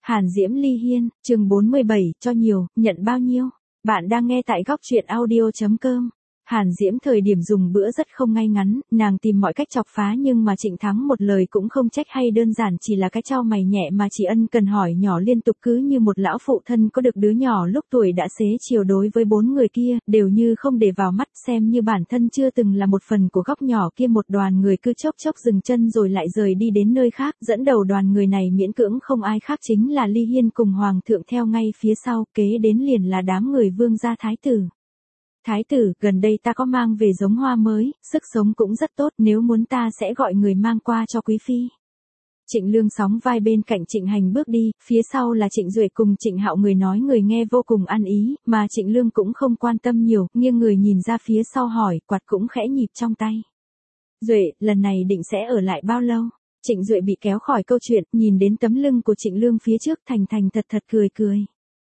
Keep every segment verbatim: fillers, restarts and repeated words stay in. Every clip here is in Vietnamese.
Hàn Diễm Ly Hiên, chương bốn mươi bảy, cho nhiều, nhận bao nhiêu? Bạn đang nghe tại góc truyện audio chấm com. Hàn Diễm thời điểm dùng bữa rất không ngay ngắn, nàng tìm mọi cách chọc phá nhưng mà Trịnh Thắng một lời cũng không trách hay đơn giản chỉ là cái chau mày nhẹ mà chỉ ân cần hỏi nhỏ liên tục cứ như một lão phụ thân có được đứa nhỏ lúc tuổi đã xế chiều đối với bốn người kia, đều như không để vào mắt xem như bản thân chưa từng là một phần của góc nhỏ kia một đoàn người cứ chốc chốc dừng chân rồi lại rời đi đến nơi khác, dẫn đầu đoàn người này miễn cưỡng không ai khác chính là Ly Hiên cùng Hoàng thượng theo ngay phía sau, kế đến liền là đám người vương gia thái tử. Thái tử, gần đây ta có mang về giống hoa mới, sức sống cũng rất tốt, nếu muốn ta sẽ gọi người mang qua cho quý phi. Trịnh Lương sóng vai bên cạnh Trịnh Hành bước đi, phía sau là Trịnh Duệ cùng Trịnh Hạo người nói người nghe vô cùng ăn ý, mà Trịnh Lương cũng không quan tâm nhiều, nghiêng người nhìn ra phía sau hỏi, quạt cũng khẽ nhịp trong tay. Duệ, lần này định sẽ ở lại bao lâu? Trịnh Duệ bị kéo khỏi câu chuyện, nhìn đến tấm lưng của Trịnh Lương phía trước thành thành thật thật cười cười.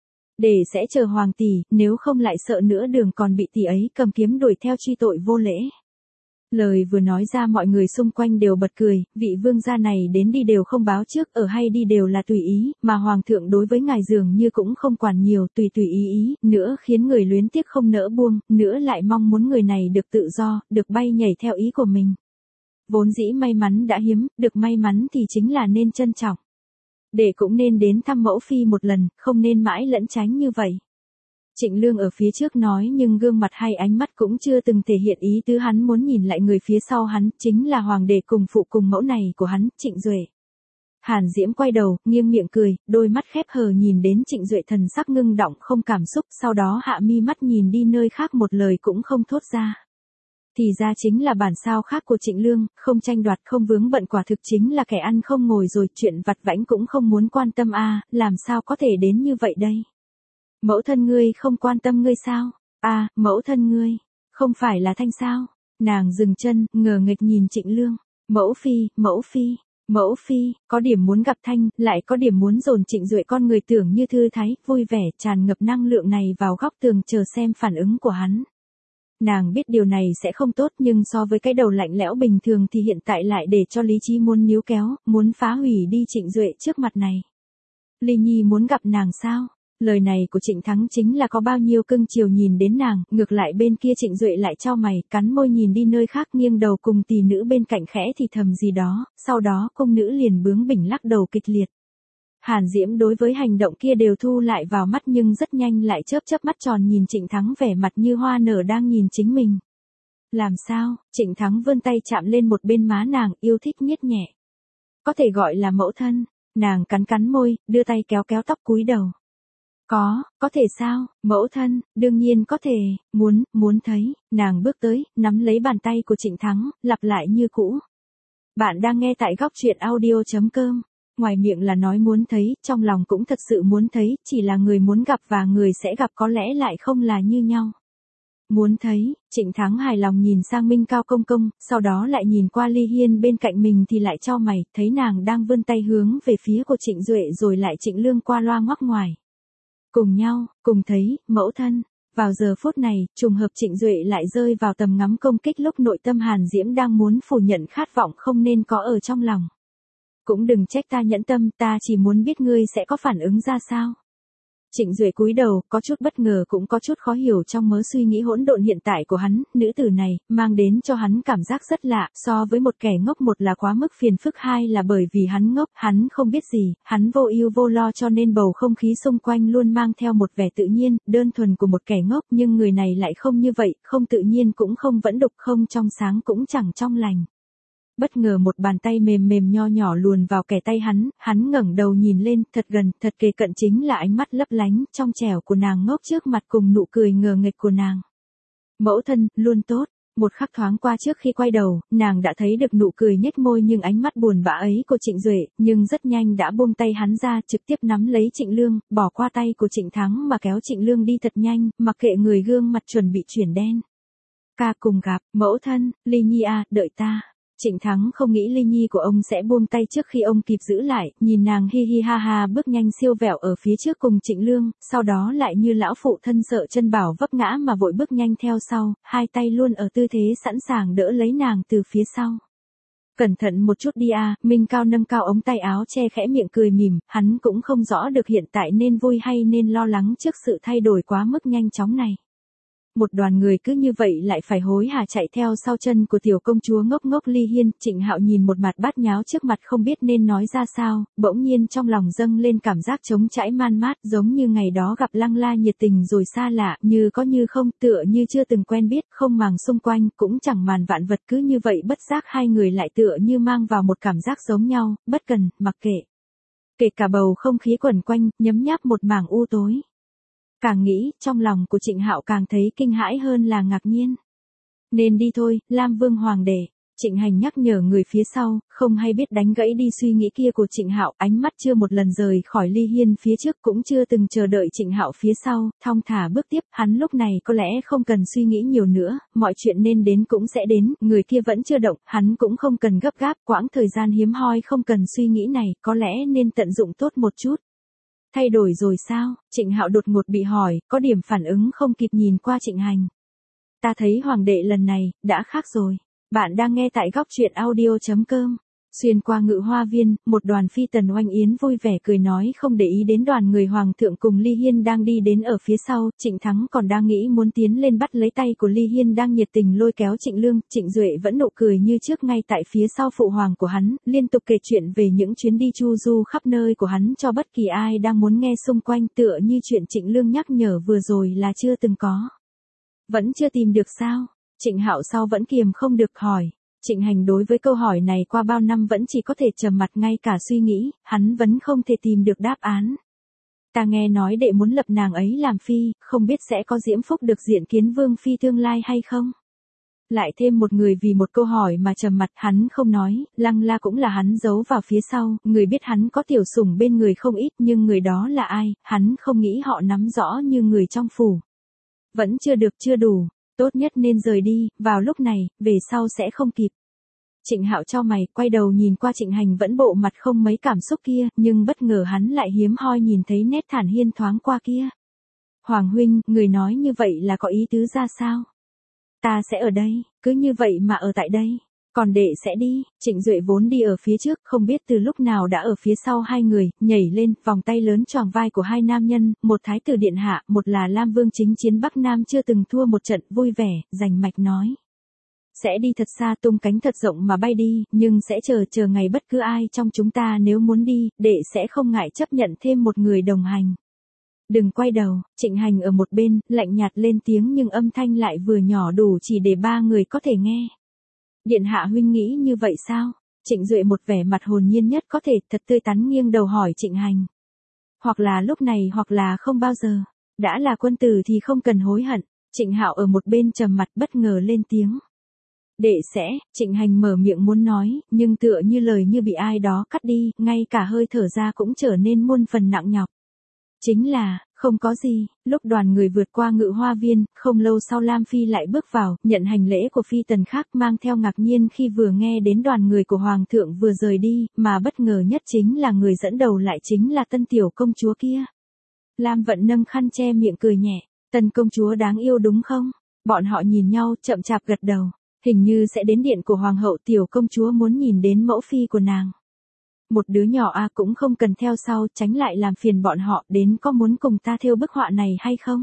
Để sẽ chờ Hoàng tỷ, nếu không lại sợ nữa đường còn bị tỷ ấy cầm kiếm đuổi theo truy tội vô lễ. Lời vừa nói ra mọi người xung quanh đều bật cười, vị vương gia này đến đi đều không báo trước, ở hay đi đều là tùy ý, mà Hoàng thượng đối với ngài dường như cũng không quản nhiều, tùy tùy ý ý, nữa khiến người luyến tiếc không nỡ buông, nữa lại mong muốn người này được tự do, được bay nhảy theo ý của mình. Vốn dĩ may mắn đã hiếm, được may mắn thì chính là nên trân trọng. Để cũng nên đến thăm mẫu phi một lần, không nên mãi lẫn tránh như vậy. Trịnh Lương ở phía trước nói nhưng gương mặt hay ánh mắt cũng chưa từng thể hiện ý tứ hắn muốn nhìn lại người phía sau hắn, chính là hoàng đệ cùng phụ cùng mẫu này của hắn, Trịnh Duệ. Hàn Diễm quay đầu, nghiêng miệng cười, đôi mắt khép hờ nhìn đến Trịnh Duệ thần sắc ngưng động không cảm xúc, sau đó hạ mi mắt nhìn đi nơi khác một lời cũng không thốt ra. Thì ra chính là bản sao khác của Trịnh Lương, không tranh đoạt không vướng bận quả thực chính là kẻ ăn không ngồi rồi, chuyện vặt vãnh cũng không muốn quan tâm a, à, làm sao có thể đến như vậy đây? Mẫu thân ngươi không quan tâm ngươi sao? A, à, mẫu thân ngươi, không phải là Thanh sao? Nàng dừng chân, ngờ nghịch nhìn Trịnh Lương. Mẫu phi, mẫu phi, mẫu phi, có điểm muốn gặp Thanh, lại có điểm muốn dồn Trịnh Duệ con người tưởng như thư thái, vui vẻ, tràn ngập năng lượng này vào góc tường chờ xem phản ứng của hắn. Nàng biết điều này sẽ không tốt nhưng so với cái đầu lạnh lẽo bình thường thì hiện tại lại để cho lý trí muốn níu kéo, muốn phá hủy đi Trịnh Duệ trước mặt này. Ly Nhi muốn gặp nàng sao? Lời này của Trịnh Thắng chính là có bao nhiêu cưng chiều nhìn đến nàng, ngược lại bên kia Trịnh Duệ lại chau mày, cắn môi nhìn đi nơi khác nghiêng đầu cùng tỷ nữ bên cạnh khẽ thì thầm gì đó, sau đó cung nữ liền bướng bỉnh lắc đầu kịch liệt. Hàn Diễm đối với hành động kia đều thu lại vào mắt nhưng rất nhanh lại chớp chớp mắt tròn nhìn Trịnh Thắng vẻ mặt như hoa nở đang nhìn chính mình. Làm sao? Trịnh Thắng vươn tay chạm lên một bên má nàng, yêu thích nhếch nhẹ. Có thể gọi là mẫu thân. Nàng cắn cắn môi, đưa tay kéo kéo tóc cúi đầu. Có, có thể sao? Mẫu thân, đương nhiên có thể, muốn, muốn thấy. Nàng bước tới, nắm lấy bàn tay của Trịnh Thắng, lặp lại như cũ. Bạn đang nghe tại góc truyện audio chấm com. Ngoài miệng là nói muốn thấy, trong lòng cũng thật sự muốn thấy, chỉ là người muốn gặp và người sẽ gặp có lẽ lại không là như nhau. Muốn thấy, Trịnh Thắng hài lòng nhìn sang Minh Cao công công, sau đó lại nhìn qua Ly Hiên bên cạnh mình thì lại chau mày, thấy nàng đang vươn tay hướng về phía của Trịnh Duệ rồi lại Trịnh Lương qua loa ngoắc ngoài. Cùng nhau, cùng thấy, mẫu thân. Vào giờ phút này, trùng hợp Trịnh Duệ lại rơi vào tầm ngắm công kích lúc nội tâm Hàn Diễm đang muốn phủ nhận khát vọng không nên có ở trong lòng. Cũng đừng trách ta nhẫn tâm, ta chỉ muốn biết ngươi sẽ có phản ứng ra sao. Trịnh Duệ cúi đầu, có chút bất ngờ cũng có chút khó hiểu trong mớ suy nghĩ hỗn độn hiện tại của hắn, nữ tử này, mang đến cho hắn cảm giác rất lạ, so với một kẻ ngốc một là quá mức phiền phức, hai là bởi vì hắn ngốc, hắn không biết gì, hắn vô ưu vô lo cho nên bầu không khí xung quanh luôn mang theo một vẻ tự nhiên, đơn thuần của một kẻ ngốc nhưng người này lại không như vậy, không tự nhiên cũng không vẫn đục, không trong sáng cũng chẳng trong lành. Bất ngờ một bàn tay mềm mềm nho nhỏ luồn vào kẻ tay hắn, hắn ngẩng đầu nhìn lên, thật gần, thật kề cận chính là ánh mắt lấp lánh, trong trẻo của nàng ngốc trước mặt cùng nụ cười ngờ nghệch của nàng. Mẫu thân, luôn tốt. Một khắc thoáng qua trước khi quay đầu, nàng đã thấy được nụ cười nhếch môi nhưng ánh mắt buồn bã ấy của Trịnh Duệ, nhưng rất nhanh đã buông tay hắn ra, trực tiếp nắm lấy Trịnh Lương, bỏ qua tay của Trịnh Thắng mà kéo Trịnh Lương đi thật nhanh, mặc kệ người gương mặt chuẩn bị chuyển đen. Ca cùng gặp, mẫu thân, Ly Nhi à, đợi ta. Trịnh Thắng không nghĩ Ly Nhi của ông sẽ buông tay trước khi ông kịp giữ lại, nhìn nàng hi hi ha ha bước nhanh siêu vẹo ở phía trước cùng Trịnh Lương, sau đó lại như lão phụ thân sợ chân bảo vấp ngã mà vội bước nhanh theo sau, hai tay luôn ở tư thế sẵn sàng đỡ lấy nàng từ phía sau. Cẩn thận một chút đi a. Minh Cao nâng cao ống tay áo che khẽ miệng cười mỉm, hắn cũng không rõ được hiện tại nên vui hay nên lo lắng trước sự thay đổi quá mức nhanh chóng này. Một đoàn người cứ như vậy lại phải hối hả chạy theo sau chân của tiểu công chúa ngốc ngốc Ly Hiên. Trịnh Hạo nhìn một mặt bát nháo trước mặt không biết nên nói ra sao, bỗng nhiên trong lòng dâng lên cảm giác trống trải man mát, giống như ngày đó gặp Lăng La nhiệt tình rồi xa lạ, như có như không, tựa như chưa từng quen biết, không màng xung quanh, cũng chẳng màn vạn vật, cứ như vậy bất giác hai người lại tựa như mang vào một cảm giác giống nhau, bất cần, mặc kệ. Kể cả bầu không khí quẩn quanh, nhấm nháp một mảng u tối. Càng nghĩ, trong lòng của Trịnh Hạo càng thấy kinh hãi hơn là ngạc nhiên. Nên đi thôi, Lam Vương Hoàng đệ. Trịnh Hành nhắc nhở người phía sau, không hay biết đánh gãy đi suy nghĩ kia của Trịnh Hạo, ánh mắt chưa một lần rời khỏi Ly Hiên phía trước, cũng chưa từng chờ đợi Trịnh Hạo phía sau, thong thả bước tiếp, hắn lúc này có lẽ không cần suy nghĩ nhiều nữa, mọi chuyện nên đến cũng sẽ đến, người kia vẫn chưa động, hắn cũng không cần gấp gáp, quãng thời gian hiếm hoi không cần suy nghĩ này, có lẽ nên tận dụng tốt một chút. Thay đổi rồi sao? Trịnh Hạo đột ngột bị hỏi, có điểm phản ứng không kịp nhìn qua Trịnh Hành. Ta thấy Hoàng đệ lần này, đã khác rồi. Bạn đang nghe tại góc truyện audio chấm com. Xuyên qua Ngự Hoa Viên, một đoàn phi tần oanh yến vui vẻ cười nói không để ý đến đoàn người Hoàng thượng cùng Ly Hiên đang đi đến ở phía sau. Trịnh Thắng còn đang nghĩ muốn tiến lên bắt lấy tay của Ly Hiên đang nhiệt tình lôi kéo Trịnh Lương. Trịnh Duệ vẫn nụ cười như trước ngay tại phía sau phụ hoàng của hắn, liên tục kể chuyện về những chuyến đi chu du khắp nơi của hắn cho bất kỳ ai đang muốn nghe xung quanh, tựa như chuyện Trịnh Lương nhắc nhở vừa rồi là chưa từng có. Vẫn chưa tìm được sao? Trịnh Hạo sau vẫn kiềm không được hỏi. Trịnh Hành đối với câu hỏi này qua bao năm vẫn chỉ có thể trầm mặt, ngay cả suy nghĩ, hắn vẫn không thể tìm được đáp án. Ta nghe nói đệ muốn lập nàng ấy làm phi, không biết sẽ có diễm phúc được diện kiến vương phi tương lai hay không? Lại thêm một người vì một câu hỏi mà trầm mặt, hắn không nói, Lăng La cũng là hắn giấu vào phía sau, người biết hắn có tiểu sủng bên người không ít, nhưng người đó là ai, hắn không nghĩ họ nắm rõ như người trong phủ. Vẫn chưa được, chưa đủ. Tốt nhất nên rời đi, vào lúc này, về sau sẽ không kịp. Trịnh Hạo chau mày, quay đầu nhìn qua Trịnh Hành vẫn bộ mặt không mấy cảm xúc kia, nhưng bất ngờ hắn lại hiếm hoi nhìn thấy nét thản nhiên thoáng qua kia. Hoàng huynh, người nói như vậy là có ý tứ ra sao? Ta sẽ ở đây, cứ như vậy mà ở tại đây. Còn đệ sẽ đi. Trịnh Duệ vốn đi ở phía trước, không biết từ lúc nào đã ở phía sau hai người, nhảy lên, vòng tay lớn choàng vai của hai nam nhân, một thái tử điện hạ, một là Lam Vương chính chiến Bắc Nam chưa từng thua một trận, vui vẻ, rành mạch nói. Sẽ đi thật xa, tung cánh thật rộng mà bay đi, nhưng sẽ chờ chờ ngày bất cứ ai trong chúng ta nếu muốn đi, đệ sẽ không ngại chấp nhận thêm một người đồng hành. Đừng quay đầu. Trịnh Hành ở một bên, lạnh nhạt lên tiếng nhưng âm thanh lại vừa nhỏ đủ chỉ để ba người có thể nghe. Điện hạ huynh nghĩ như vậy sao? Trịnh Duệ một vẻ mặt hồn nhiên nhất có thể, thật tươi tắn nghiêng đầu hỏi Trịnh Hành. Hoặc là lúc này hoặc là không bao giờ. Đã là quân tử thì không cần hối hận. Trịnh Hạo ở một bên trầm mặt bất ngờ lên tiếng. Đệ sẽ. Trịnh Hành mở miệng muốn nói, nhưng tựa như lời như bị ai đó cắt đi, ngay cả hơi thở ra cũng trở nên muôn phần nặng nhọc. Chính là, không có gì. Lúc đoàn người vượt qua Ngự Hoa Viên, không lâu sau Lam Phi lại bước vào, nhận hành lễ của phi tần khác, mang theo ngạc nhiên khi vừa nghe đến đoàn người của Hoàng thượng vừa rời đi, mà bất ngờ nhất chính là người dẫn đầu lại chính là tân tiểu công chúa kia. Lam Vận nâng khăn che miệng cười nhẹ, tân công chúa đáng yêu đúng không? Bọn họ nhìn nhau, chậm chạp gật đầu, hình như sẽ đến điện của Hoàng hậu, tiểu công chúa muốn nhìn đến mẫu phi của nàng. Một đứa nhỏ a à cũng không cần theo sau, tránh lại làm phiền bọn họ, đến có muốn cùng ta thêu bức họa này hay không?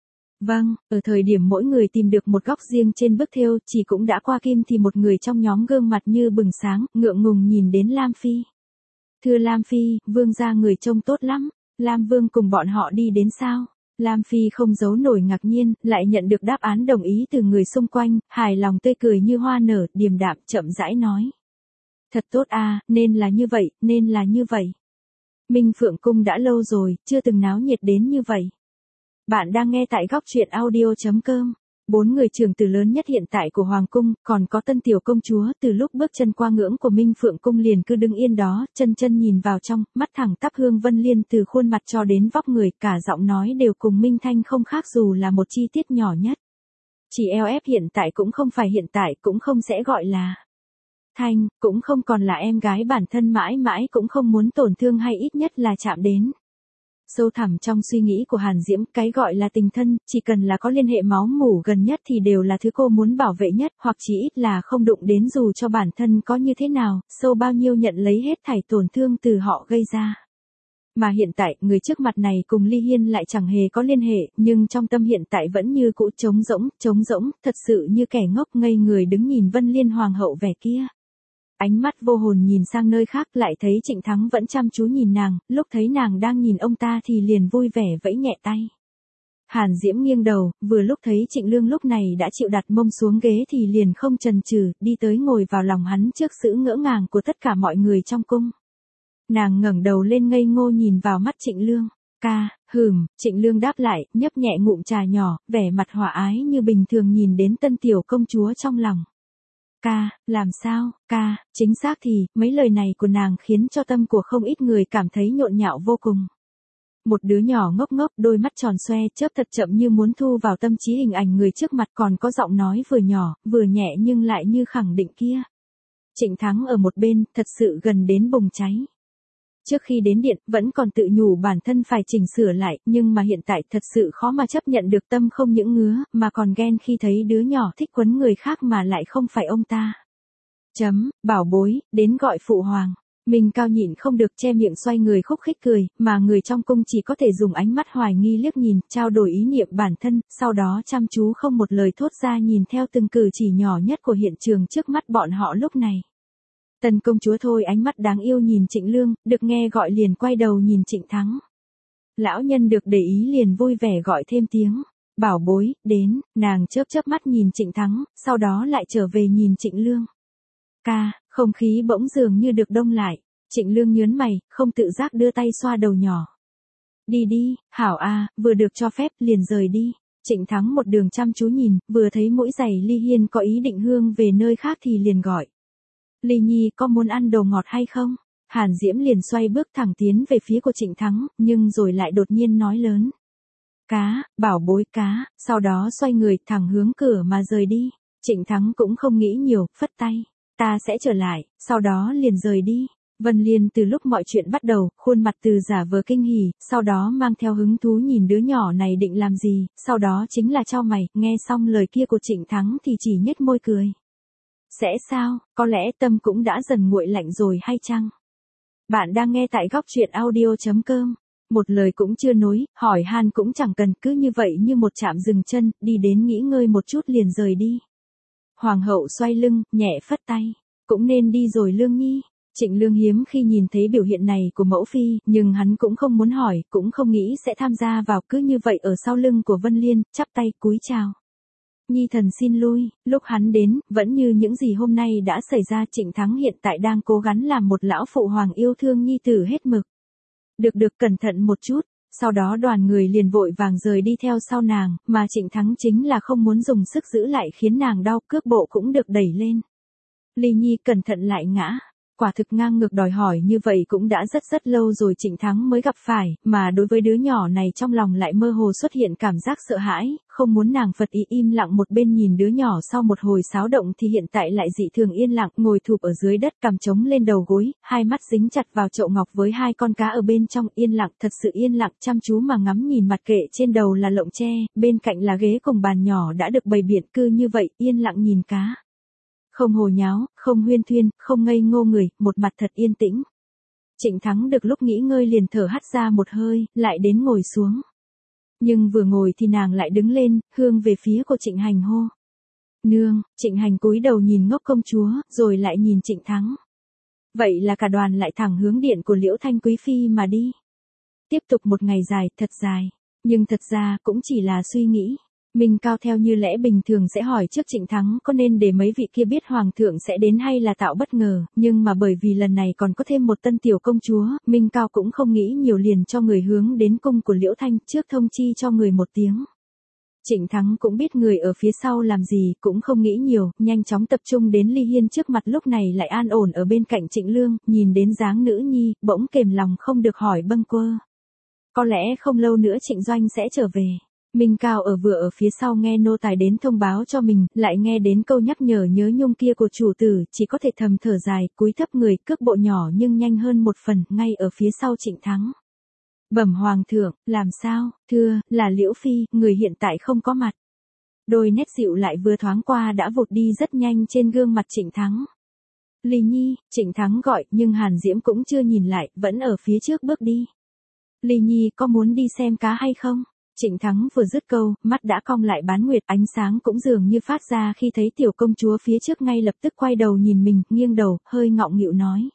Vâng, ở thời điểm mỗi người tìm được một góc riêng trên bức thêu, chỉ cũng đã qua kim thì một người trong nhóm gương mặt như bừng sáng, ngượng ngùng nhìn đến Lam Phi. Thưa Lam Phi, vương gia người trông tốt lắm, Lam Vương cùng bọn họ đi đến sao? Lam Phi không giấu nổi ngạc nhiên, lại nhận được đáp án đồng ý từ người xung quanh, hài lòng tươi cười như hoa nở, điềm đạm, chậm rãi nói. Thật tốt à, nên là như vậy, nên là như vậy. Minh Phượng Cung đã lâu rồi, chưa từng náo nhiệt đến như vậy. Bạn đang nghe tại góc truyện audio chấm com. Bốn người trưởng tử lớn nhất hiện tại của Hoàng Cung, còn có tân tiểu công chúa, từ lúc bước chân qua ngưỡng của Minh Phượng Cung liền cứ đứng yên đó, chân chân nhìn vào trong, mắt thẳng tắp Hương Vân Liên từ khuôn mặt cho đến vóc người, cả giọng nói đều cùng Minh Thanh không khác dù là một chi tiết nhỏ nhất. Chỉ eo ép hiện tại cũng không phải hiện tại, cũng không sẽ gọi là Thanh, cũng không còn là em gái bản thân, mãi mãi cũng không muốn tổn thương hay ít nhất là chạm đến. Sâu thẳm trong suy nghĩ của Hàn Diễm, cái gọi là tình thân, chỉ cần là có liên hệ máu mủ gần nhất thì đều là thứ cô muốn bảo vệ nhất, hoặc chỉ ít là không đụng đến dù cho bản thân có như thế nào, sâu bao nhiêu nhận lấy hết thảy tổn thương từ họ gây ra. Mà hiện tại, người trước mặt này cùng Ly Hiên lại chẳng hề có liên hệ, nhưng trong tâm hiện tại vẫn như cũ trống rỗng, trống rỗng, thật sự như kẻ ngốc ngây người đứng nhìn Vân Liên Hoàng hậu vẻ kia. Ánh mắt vô hồn nhìn sang nơi khác lại thấy Trịnh Thắng vẫn chăm chú nhìn nàng, lúc thấy nàng đang nhìn ông ta thì liền vui vẻ vẫy nhẹ tay. Hàn Diễm nghiêng đầu, vừa lúc thấy Trịnh Lương lúc này đã chịu đặt mông xuống ghế thì liền không chần chừ, đi tới ngồi vào lòng hắn trước sự ngỡ ngàng của tất cả mọi người trong cung. Nàng ngẩng đầu lên ngây ngô nhìn vào mắt Trịnh Lương. Ca, hừm, Trịnh Lương đáp lại, nhấp nhẹ ngụm trà nhỏ, vẻ mặt hòa ái như bình thường nhìn đến tân tiểu công chúa trong lòng. Ca, làm sao, ca, chính xác thì, mấy lời này của nàng khiến cho tâm của không ít người cảm thấy nhộn nhạo vô cùng. Một đứa nhỏ ngốc ngốc, đôi mắt tròn xoe, chớp thật chậm như muốn thu vào tâm trí hình ảnh người trước mặt, còn có giọng nói vừa nhỏ, vừa nhẹ nhưng lại như khẳng định kia. Trịnh Thắng ở một bên, thật sự gần đến bùng cháy. Trước khi đến điện, vẫn còn tự nhủ bản thân phải chỉnh sửa lại, nhưng mà hiện tại thật sự khó mà chấp nhận được, tâm không những ngứa, mà còn ghen khi thấy đứa nhỏ thích quấn người khác mà lại không phải ông ta. Chấm, bảo bối, đến gọi phụ hoàng. Mình cao nhịn không được che miệng xoay người khúc khích cười, mà người trong cung chỉ có thể dùng ánh mắt hoài nghi liếc nhìn, trao đổi ý niệm bản thân, sau đó chăm chú không một lời thốt ra nhìn theo từng cử chỉ nhỏ nhất của hiện trường trước mắt bọn họ lúc này. Tần công chúa thôi ánh mắt đáng yêu nhìn Trịnh Lương, được nghe gọi liền quay đầu nhìn Trịnh Thắng. Lão nhân được để ý liền vui vẻ gọi thêm tiếng. Bảo bối, đến, nàng chớp chớp mắt nhìn Trịnh Thắng, sau đó lại trở về nhìn Trịnh Lương. Ca, không khí bỗng dường như được đông lại. Trịnh Lương nhớn mày, không tự giác đưa tay xoa đầu nhỏ. Đi đi, hảo a, vừa được cho phép liền rời đi. Trịnh Thắng một đường chăm chú nhìn, vừa thấy mũi giày Ly Hiên có ý định hương về nơi khác thì liền gọi. Ly Nhi có muốn ăn đồ ngọt hay không? Hàn Diễm liền xoay bước thẳng tiến về phía của Trịnh Thắng, nhưng rồi lại đột nhiên nói lớn. Cá, bảo bối cá, sau đó xoay người thẳng hướng cửa mà rời đi. Trịnh Thắng cũng không nghĩ nhiều, phất tay. Ta sẽ trở lại, sau đó liền rời đi. Vân Liên từ lúc mọi chuyện bắt đầu, khuôn mặt từ giả vờ kinh hỉ, sau đó mang theo hứng thú nhìn đứa nhỏ này định làm gì, sau đó chính là chau mày, nghe xong lời kia của Trịnh Thắng thì chỉ nhếch môi cười. Sẽ sao, có lẽ tâm cũng đã dần nguội lạnh rồi hay chăng? Bạn đang nghe tại góc truyện audio chấm com. Một lời cũng chưa nói, hỏi han cũng chẳng cần, cứ như vậy như một chạm dừng chân, đi đến nghỉ ngơi một chút liền rời đi. Hoàng hậu xoay lưng, nhẹ phất tay. Cũng nên đi rồi Lương Nhi. Trịnh Lương hiếm khi nhìn thấy biểu hiện này của mẫu phi, nhưng hắn cũng không muốn hỏi, cũng không nghĩ sẽ tham gia vào, cứ như vậy ở sau lưng của Vân Liên, chắp tay cúi chào. Nhi thần xin lui, lúc hắn đến, vẫn như những gì hôm nay đã xảy ra. Trịnh Thắng hiện tại đang cố gắng làm một lão phụ hoàng yêu thương nhi tử hết mực. Được được cẩn thận một chút, sau đó đoàn người liền vội vàng rời đi theo sau nàng, mà Trịnh Thắng chính là không muốn dùng sức giữ lại khiến nàng đau, cước bộ cũng được đẩy lên. Ly Nhi cẩn thận lại ngã. Quả thực ngang ngược đòi hỏi như vậy cũng đã rất rất lâu rồi Trịnh Thắng mới gặp phải, mà đối với đứa nhỏ này trong lòng lại mơ hồ xuất hiện cảm giác sợ hãi, không muốn nàng phật ý im lặng một bên nhìn đứa nhỏ sau một hồi xáo động thì hiện tại lại dị thường yên lặng, ngồi thụp ở dưới đất cằm trống lên đầu gối, hai mắt dính chặt vào chậu ngọc với hai con cá ở bên trong, yên lặng, thật sự yên lặng, chăm chú mà ngắm nhìn mặt kệ trên đầu là lộng tre, bên cạnh là ghế cùng bàn nhỏ đã được bày biện, cứ như vậy, yên lặng nhìn cá. Không hồ nháo, không huyên thuyên, không ngây ngô người, một mặt thật yên tĩnh. Trịnh Thắng được lúc nghỉ ngơi liền thở hắt ra một hơi, lại đến ngồi xuống. Nhưng vừa ngồi thì nàng lại đứng lên, hướng về phía của Trịnh Hành hô. Nương, Trịnh Hành cúi đầu nhìn ngốc công chúa, rồi lại nhìn Trịnh Thắng. Vậy là cả đoàn lại thẳng hướng điện của Liễu Thanh Quý Phi mà đi. Tiếp tục một ngày dài, thật dài. Nhưng thật ra cũng chỉ là suy nghĩ. Minh Cao theo như lẽ bình thường sẽ hỏi trước Trịnh Thắng có nên để mấy vị kia biết Hoàng thượng sẽ đến hay là tạo bất ngờ, nhưng mà bởi vì lần này còn có thêm một tân tiểu công chúa, Minh Cao cũng không nghĩ nhiều liền cho người hướng đến cung của Liễu Thanh trước thông chi cho người một tiếng. Trịnh Thắng cũng biết người ở phía sau làm gì, cũng không nghĩ nhiều, nhanh chóng tập trung đến Ly Hiên trước mặt lúc này lại an ổn ở bên cạnh Trịnh Lương, nhìn đến dáng nữ nhi, bỗng kềm lòng không được hỏi bâng quơ. Có lẽ không lâu nữa Trịnh Doanh sẽ trở về. Minh Cao ở vừa ở phía sau nghe nô tài đến thông báo cho mình, lại nghe đến câu nhắc nhở nhớ nhung kia của chủ tử, chỉ có thể thầm thở dài, cúi thấp người, cước bộ nhỏ nhưng nhanh hơn một phần, ngay ở phía sau Trịnh Thắng. Bẩm hoàng thượng, làm sao, thưa, là Liễu Phi, người hiện tại không có mặt. Đôi nét dịu lại vừa thoáng qua đã vụt đi rất nhanh trên gương mặt Trịnh Thắng. Ly Nhi, Trịnh Thắng gọi, nhưng Hàn Diễm cũng chưa nhìn lại, vẫn ở phía trước bước đi. Ly Nhi có muốn đi xem cá hay không? Trịnh Thắng vừa dứt câu, mắt đã cong lại bán nguyệt, ánh sáng cũng dường như phát ra khi thấy tiểu công chúa phía trước ngay lập tức quay đầu nhìn mình, nghiêng đầu, hơi ngọng nghịu nói.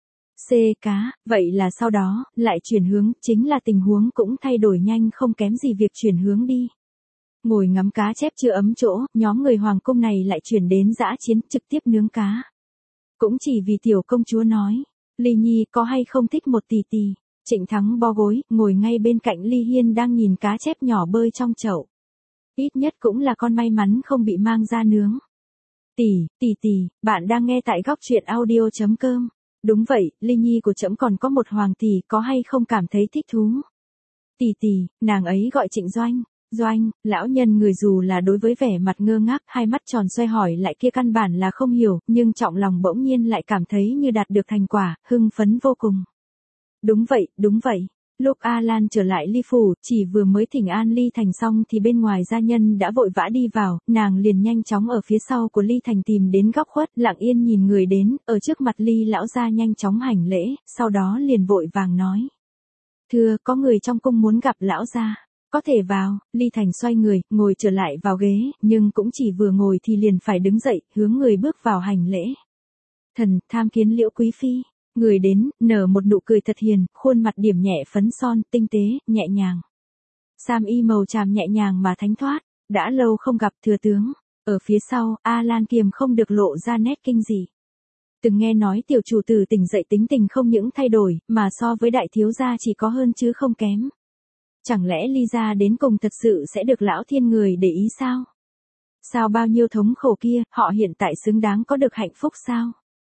C cá, vậy là sau đó, lại chuyển hướng, chính là tình huống cũng thay đổi nhanh không kém gì việc chuyển hướng đi. Ngồi ngắm cá chép chưa ấm chỗ, nhóm người hoàng cung này lại chuyển đến dã chiến, trực tiếp nướng cá. Cũng chỉ vì tiểu công chúa nói, Ly Nhi có hay không thích một tỷ tỷ. Trịnh Thắng bo gối, ngồi ngay bên cạnh Ly Hiên đang nhìn cá chép nhỏ bơi trong chậu. Ít nhất cũng là con may mắn không bị mang ra nướng. Tỷ, tỷ tỷ, bạn đang nghe tại góc truyện audio chấm com. Đúng vậy, Ly Nhi của trẫm còn có một hoàng tỷ, có hay không cảm thấy thích thú? Tỷ tỷ, nàng ấy gọi Trịnh Doanh. Doanh, lão nhân người dù là đối với vẻ mặt ngơ ngác, hai mắt tròn xoay hỏi lại kia căn bản là không hiểu, nhưng trọng lòng bỗng nhiên lại cảm thấy như đạt được thành quả, hưng phấn vô cùng. Đúng vậy, đúng vậy. Lúc A Lan trở lại Ly Phủ, chỉ vừa mới thỉnh an Ly Thành xong thì bên ngoài gia nhân đã vội vã đi vào, nàng liền nhanh chóng ở phía sau của Ly Thành tìm đến góc khuất, lặng yên nhìn người đến, ở trước mặt Ly lão gia nhanh chóng hành lễ, sau đó liền vội vàng nói. Thưa, có người trong cung muốn gặp lão gia. Có thể vào, Ly Thành xoay người, ngồi trở lại vào ghế, nhưng cũng chỉ vừa ngồi thì liền phải đứng dậy, hướng người bước vào hành lễ. Thần, tham kiến Liễu Quý Phi. Người đến, nở một nụ cười thật hiền, khuôn mặt điểm nhẹ phấn son, tinh tế, nhẹ nhàng. Sam y màu tràm nhẹ nhàng mà thánh thoát, đã lâu không gặp thừa tướng. Ở phía sau, A Lan kiềm không được lộ ra nét kinh dị. Từng nghe nói tiểu chủ tử tỉnh dậy tính tình không những thay đổi, mà so với đại thiếu gia chỉ có hơn chứ không kém. Chẳng lẽ Ly gia đến cùng thật sự sẽ được lão thiên người để ý sao? Sao bao nhiêu thống khổ kia, họ hiện tại xứng đáng có được hạnh phúc sao?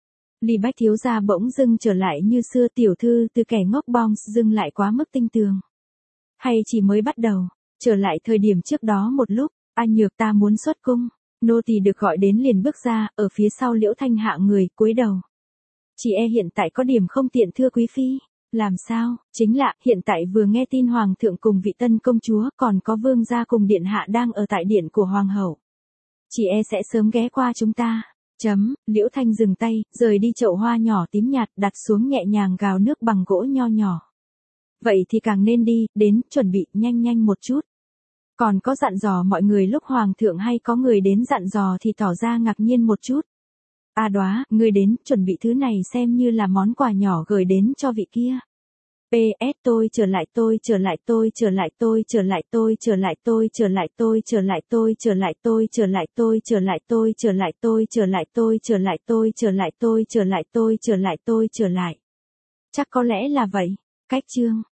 Ly Bách thiếu gia bỗng dưng trở lại như xưa, tiểu thư từ kẻ ngốc bong dưng lại quá mức tinh tường. Hay chỉ mới bắt đầu, trở lại thời điểm trước đó một lúc, anh nhược ta muốn xuất cung, nô tỳ được gọi đến liền bước ra, ở phía sau Liễu Thanh hạ người, cúi đầu. Chị e hiện tại có điểm không tiện thưa quý phi. Làm sao, chính là, hiện tại vừa nghe tin hoàng thượng cùng vị tân công chúa, còn có vương gia cùng điện hạ đang ở tại điện của hoàng hậu. Chị e sẽ sớm ghé qua chúng ta. Chấm, Liễu Thanh dừng tay, rời đi chậu hoa nhỏ tím nhạt, đặt xuống nhẹ nhàng gào nước bằng gỗ nho nhỏ. Vậy thì càng nên đi, đến, chuẩn bị, nhanh nhanh một chút. Còn có dặn dò mọi người lúc hoàng thượng hay có người đến dặn dò thì tỏ ra ngạc nhiên một chút. A Đóa, ngươi đến, chuẩn bị thứ này xem như là món quà nhỏ gửi đến cho vị kia. pê ét tôi trở lại tôi trở lại tôi trở lại tôi trở lại tôi trở lại tôi trở lại tôi trở lại tôi trở lại tôi trở lại tôi trở lại tôi trở lại tôi trở lại tôi trở lại tôi trở lại tôi trở lại tôi trở lại tôi trở lại. Chắc có lẽ là vậy. Cách chương